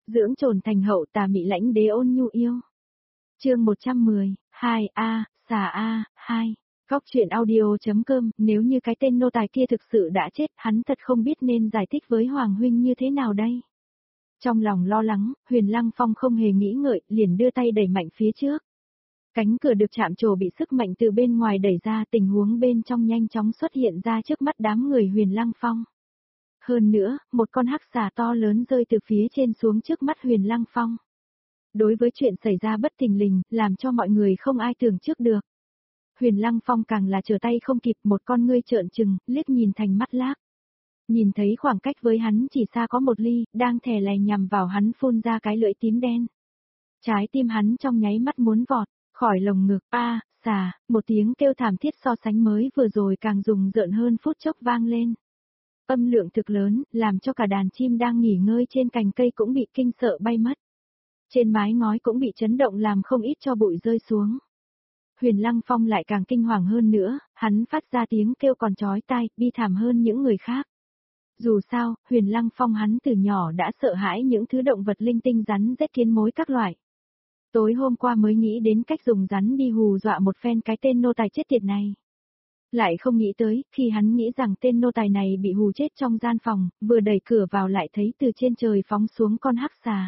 Dưỡng trồn thành hậu, tà mị lãnh đế ôn nhu yêu. Chương 110, 2A, xà A, 2. Góc truyện audio.com, nếu như cái tên nô tài kia thực sự đã chết, hắn thật không biết nên giải thích với Hoàng huynh như thế nào đây. Trong lòng lo lắng, Huyền Lăng Phong không hề nghĩ ngợi, liền đưa tay đẩy mạnh phía trước. Cánh cửa được chạm trổ bị sức mạnh từ bên ngoài đẩy ra, tình huống bên trong nhanh chóng xuất hiện ra trước mắt đám người Huyền Lăng Phong. Hơn nữa, một con hắc xà to lớn rơi từ phía trên xuống trước mắt Huyền Lăng Phong. Đối với chuyện xảy ra bất thình lình, làm cho mọi người không ai tưởng trước được. Huyền Lăng Phong càng là trở tay không kịp, một con ngươi trợn trừng, liếc nhìn thành mắt lác. Nhìn thấy khoảng cách với hắn chỉ xa có một ly, đang thè lè nhằm vào hắn phun ra cái lưỡi tím đen. Trái tim hắn trong nháy mắt muốn vọt khỏi lồng ngực, xà, một tiếng kêu thảm thiết so sánh mới vừa rồi càng rùng rợn hơn phút chốc vang lên. Âm lượng thực lớn, làm cho cả đàn chim đang nghỉ ngơi trên cành cây cũng bị kinh sợ bay mất. Trên mái ngói cũng bị chấn động làm không ít cho bụi rơi xuống. Huyền Lăng Phong lại càng kinh hoàng hơn nữa, hắn phát ra tiếng kêu còn chói tai, bi thảm hơn những người khác. Dù sao, Huyền Lăng Phong hắn từ nhỏ đã sợ hãi những thứ động vật linh tinh rắn rết kiến mối các loại. Tối hôm qua mới nghĩ đến cách dùng rắn đi hù dọa một phen cái tên nô tài chết tiệt này. Lại không nghĩ tới, khi hắn nghĩ rằng tên nô tài này bị hù chết trong gian phòng, vừa đẩy cửa vào lại thấy từ trên trời phóng xuống con hắc xà.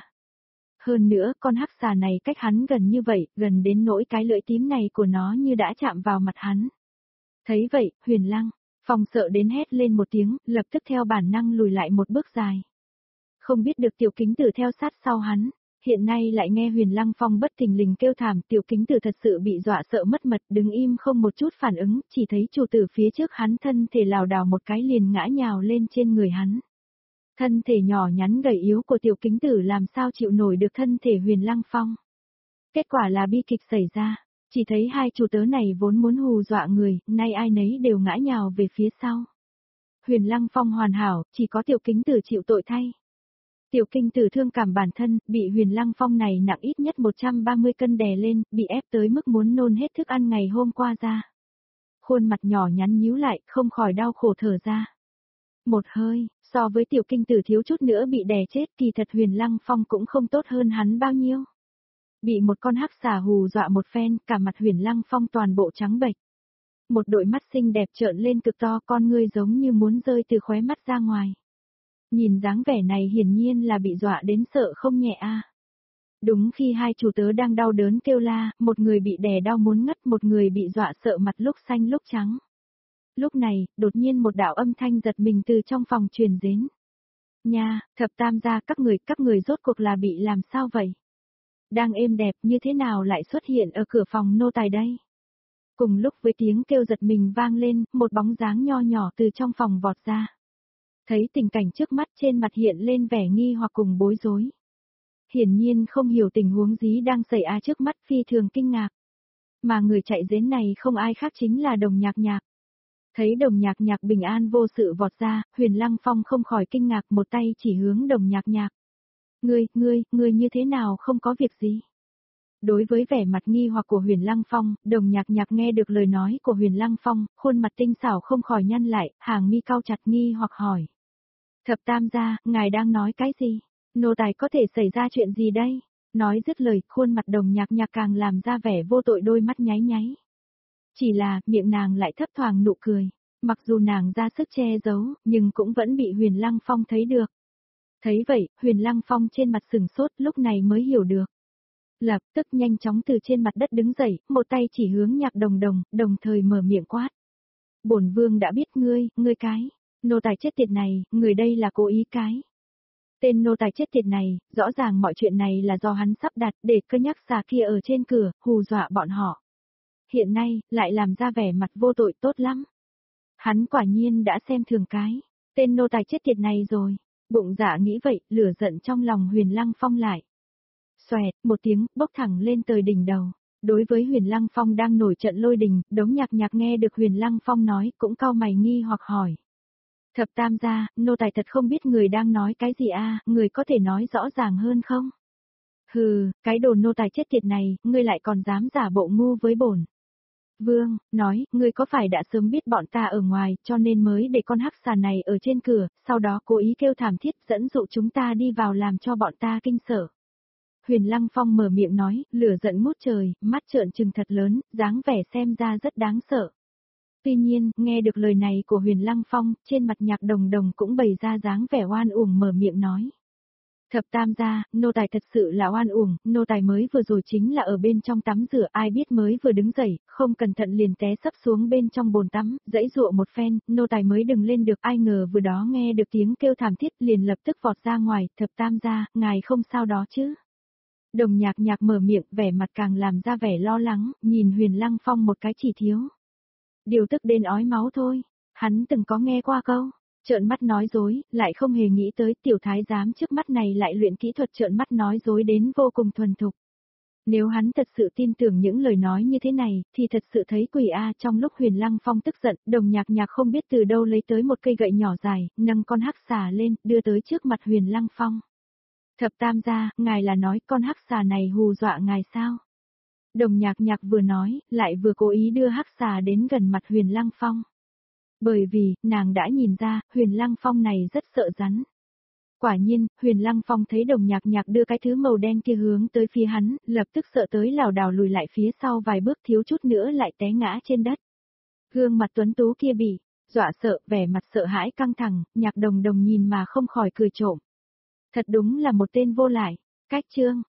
Hơn nữa, con hắc xà này cách hắn gần như vậy, gần đến nỗi cái lưỡi tím này của nó như đã chạm vào mặt hắn. Thấy vậy, Huyền Lăng Phong sợ đến hét lên một tiếng, lập tức theo bản năng lùi lại một bước dài. Không biết được Tiểu Kính Tử theo sát sau hắn, hiện nay lại nghe Huyền Lăng Phong bất thình lình kêu thảm, Tiểu Kính Tử thật sự bị dọa sợ mất mật, đứng im không một chút phản ứng, chỉ thấy chủ tử phía trước hắn thân thể lảo đảo một cái liền ngã nhào lên trên người hắn. Thân thể nhỏ nhắn gầy yếu của Tiểu Kính Tử làm sao chịu nổi được thân thể Huyền Lăng Phong. Kết quả là bi kịch xảy ra, chỉ thấy hai chủ tớ này vốn muốn hù dọa người, nay ai nấy đều ngã nhào về phía sau. Huyền Lăng Phong hoàn hảo, chỉ có Tiểu Kính Tử chịu tội thay. Tiểu Kính Tử thương cảm bản thân, bị Huyền Lăng Phong này nặng ít nhất 130 cân đè lên, bị ép tới mức muốn nôn hết thức ăn ngày hôm qua ra. Khuôn mặt nhỏ nhắn nhíu lại, không khỏi đau khổ thở ra. Một hơi, so với Tiểu Kính Tử thiếu chút nữa bị đè chết, kỳ thật Huyền Lăng Phong cũng không tốt hơn hắn bao nhiêu. Bị một con hắc xà hù dọa một phen, cả mặt Huyền Lăng Phong toàn bộ trắng bệch. Một đôi mắt xinh đẹp trợn lên cực to, con ngươi giống như muốn rơi từ khóe mắt ra ngoài. Nhìn dáng vẻ này hiển nhiên là bị dọa đến sợ không nhẹ a. Đúng khi hai chủ tớ đang đau đớn kêu la, một người bị đè đau muốn ngất, một người bị dọa sợ mặt lúc xanh lúc trắng. Lúc này, đột nhiên một đạo âm thanh giật mình từ trong phòng truyền đến. Nha, Thập Tam gia, các người rốt cuộc là bị làm sao vậy? Đang êm đẹp như thế nào lại xuất hiện ở cửa phòng nô tài đây? Cùng lúc với tiếng kêu giật mình vang lên, một bóng dáng nho nhỏ từ trong phòng vọt ra. Thấy tình cảnh trước mắt trên mặt hiện lên vẻ nghi hoặc cùng bối rối. Hiển nhiên không hiểu tình huống gì đang xảy ra trước mắt, phi thường kinh ngạc. Mà người chạy đến này không ai khác chính là Đồng Nhạc Nhạc. Thấy Đồng Nhạc Nhạc bình an vô sự vọt ra, Huyền Lăng Phong không khỏi kinh ngạc, một tay chỉ hướng Đồng Nhạc Nhạc. Ngươi như thế nào không có việc gì? Đối với vẻ mặt nghi hoặc của Huyền Lăng Phong, Đồng Nhạc Nhạc nghe được lời nói của Huyền Lăng Phong, khuôn mặt tinh xảo không khỏi nhăn lại, hàng mi cau chặt nghi hoặc hỏi. Thập Tam gia, ngài đang nói cái gì? Nô tài có thể xảy ra chuyện gì đây? Nói dứt lời, khuôn mặt Đồng Nhạc Nhạc càng làm ra vẻ vô tội, đôi mắt nháy nháy. Chỉ là, miệng nàng lại thấp thoáng nụ cười. Mặc dù nàng ra sức che giấu, nhưng cũng vẫn bị Huyền Lăng Phong thấy được. Thấy vậy, Huyền Lăng Phong trên mặt sừng sốt, lúc này mới hiểu được. Lập tức nhanh chóng từ trên mặt đất đứng dậy, một tay chỉ hướng Nhạc Đồng Đồng, đồng thời mở miệng quát. Bổn vương đã biết ngươi cái, nô tài chết tiệt này, người đây là cố ý cái. Tên nô tài chết tiệt này, rõ ràng mọi chuyện này là do hắn sắp đặt để cân nhắc xà kia ở trên cửa, hù dọa bọn họ. Hiện nay, lại làm ra vẻ mặt vô tội tốt lắm. Hắn quả nhiên đã xem thường cái, tên nô tài chết tiệt này rồi. Bụng dạ nghĩ vậy, lửa giận trong lòng Huyền Lăng Phong lại. Xoẹt, một tiếng, bốc thẳng lên tới đỉnh đầu. Đối với Huyền Lăng Phong đang nổi trận lôi đình, Đống Nhạc Nhạc nghe được Huyền Lăng Phong nói cũng cau mày nghi hoặc hỏi. Thập Tam gia, nô tài thật không biết người đang nói cái gì người có thể nói rõ ràng hơn không? Hừ, cái đồ nô tài chết tiệt này, ngươi lại còn dám giả bộ ngu với bổn Vương, nói, ngươi có phải đã sớm biết bọn ta ở ngoài, cho nên mới để con hắc xà này ở trên cửa, sau đó cố ý kêu thảm thiết dẫn dụ chúng ta đi vào làm cho bọn ta kinh sợ. Huyền Lăng Phong mở miệng nói, lửa giận ngút trời, mắt trợn trừng thật lớn, dáng vẻ xem ra rất đáng sợ. Tuy nhiên, nghe được lời này của Huyền Lăng Phong, trên mặt Nhạc Đồng Đồng cũng bày ra dáng vẻ oan uổng mở miệng nói. Thập tam gia, nô tài thật sự là oan uổng, nô tài mới vừa rồi chính là ở bên trong tắm rửa, ai biết mới vừa đứng dậy, không cẩn thận liền té sấp xuống bên trong bồn tắm, dãy dụa một phen, nô tài mới đừng lên được, ai ngờ vừa đó nghe được tiếng kêu thảm thiết liền lập tức vọt ra ngoài, thập tam gia, ngài không sao đó chứ. Đồng Nhạc Nhạc mở miệng, vẻ mặt càng làm ra vẻ lo lắng, nhìn Huyền Lăng Phong một cái chỉ thiếu. Điều tức đến ói máu thôi, hắn từng có nghe qua câu. Trợn mắt nói dối, lại không hề nghĩ tới tiểu thái giám trước mắt này lại luyện kỹ thuật trợn mắt nói dối đến vô cùng thuần thục. Nếu hắn thật sự tin tưởng những lời nói như thế này, thì thật sự thấy quỷ a. Trong lúc Huyền Lăng Phong tức giận, Đồng Nhạc Nhạc không biết từ đâu lấy tới một cây gậy nhỏ dài, nâng con hắc xà lên, đưa tới trước mặt Huyền Lăng Phong. Thập tam gia, ngài là nói con hắc xà này hù dọa ngài sao? Đồng Nhạc Nhạc vừa nói, lại vừa cố ý đưa hắc xà đến gần mặt Huyền Lăng Phong. Bởi vì, nàng đã nhìn ra, Huyền Lăng Phong này rất sợ rắn. Quả nhiên, Huyền Lăng Phong thấy Đồng Nhạc Nhạc đưa cái thứ màu đen kia hướng tới phía hắn, lập tức sợ tới lảo đảo lùi lại phía sau vài bước thiếu chút nữa lại té ngã trên đất. Gương mặt tuấn tú kia bị dọa sợ, vẻ mặt sợ hãi căng thẳng, Nhạc Đồng Đồng nhìn mà không khỏi cười trộm. Thật đúng là một tên vô lại. Cách chương